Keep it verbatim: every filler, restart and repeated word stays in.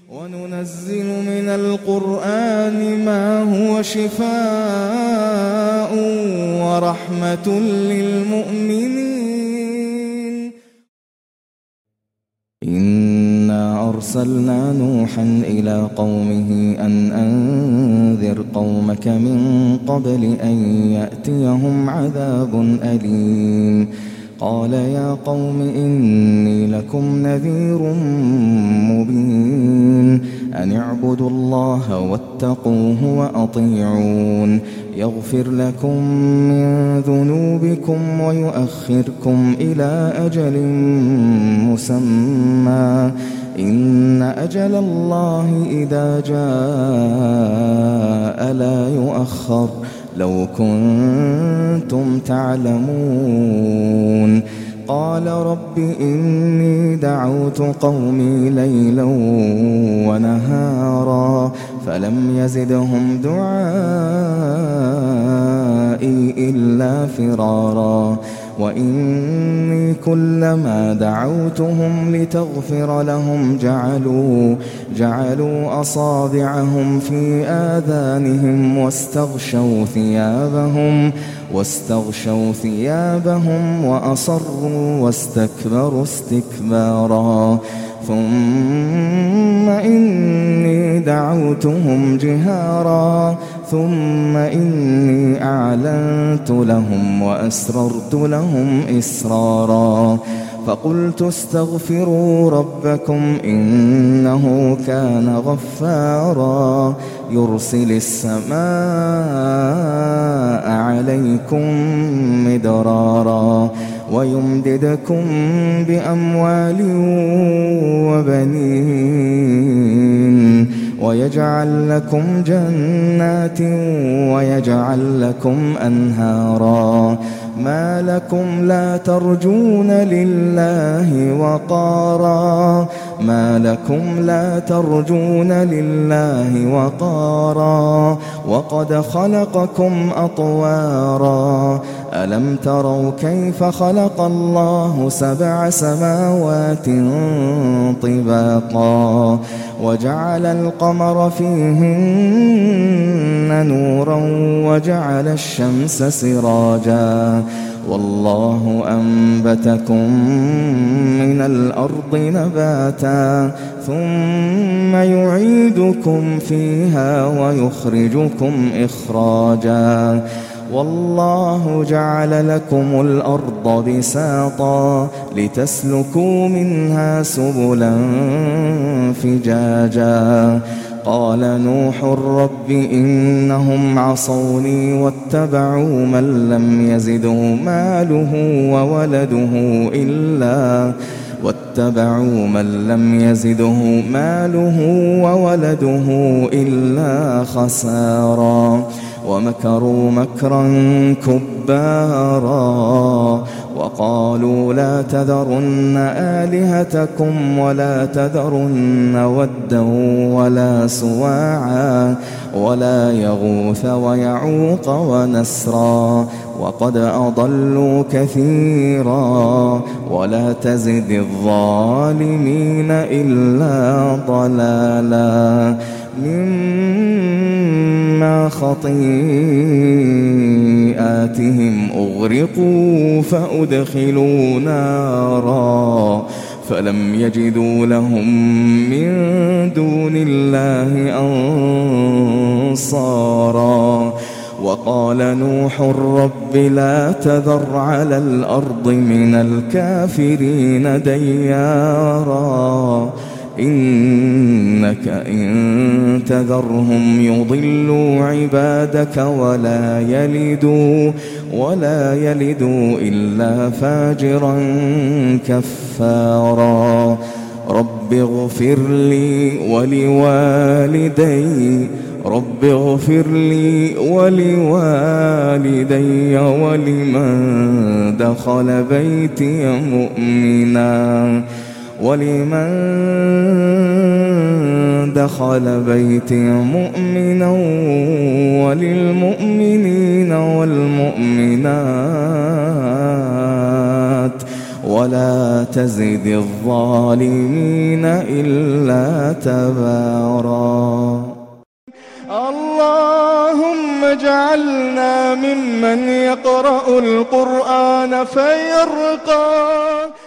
وننزل من القرآن ما هو شفاء ورحمة للمؤمنين. إنا أرسلنا نوحا إلى قومه أن أنذر قومك من قبل أن يأتيهم عذاب أليم. قال يا قوم إني لكم نذير مبين أن اعبدوا الله واتقوه وأطيعون يغفر لكم من ذنوبكم ويؤخركم إلى أجل مسمى إن أجل الله إذا جاء لا يؤخر لو كنتم تعلمون. قال رب إني دعوت قومي ليلا ونهارا فلم يزدهم دعائي إلا فرارا وإني كلما دعوتهم لتغفر لهم جعلوا جعلوا أصابعهم في آذانهم واستغشوا ثيابهم واستغشوا ثيابهم وأصروا واستكبروا استكبارا ثم إني دعوتهم جهارا ثم إني أعلنت لهم وأسررت لهم إسرارا فقلت استغفروا ربكم إنه كان غفارا يرسل السماء عليكم مدرارا ويمددكم بأموال وبنين ويجعل لكم جنات ويجعل لكم أنهارا ما لكم لا ترجون لله وقارا ما لكم لا ترجون لله وقارا وقد خلقكم أطوارا ألم تروا كيف خلق الله سبع سماوات طباقا وجعل القمر فيهن نورا وجعل الشمس سراجا والله أنبتكم من الأرض نباتا ثم يعيدكم فيها ويخرجكم إخراجا والله جعل لكم الأرض بساطا لتسلكوا منها سبلا فجاجا قال نوح رب إنهم عصوني واتبعوا من لم يزده ماله وولده إلا واتبعوا من لم يزده ماله وولده إلا خسارا ومكروا مكرا كبارا وقالوا لا تذرن آلهتكم ولا تذرن ودا ولا سواعا ولا يغوث ويعوق ونسرا وقد أضلوا كثيرا ولا تزد الظالمين إلا ضلالا مما خطيئاتهم أغرقوا فأدخلوا نارا فلم يجدوا لهم من دون الله أنصارا وقال نوح رب لا تذر على الأرض من الكافرين ديارا إنك إن تذرهم يضلوا عبادك ولا يلدوا ولا يلدوا إلا فاجرا كفارا رب اغفر لي ولوالدي رب اغفر لي ولوالدي ولمن دخل بيتي مؤمنا ولمن دخل بيتي مؤمنا وللمؤمنين والمؤمنات ولا تزد الظالمين إلا تبارا. اللهم اجعلنا ممن يقرأ القرآن فيرقى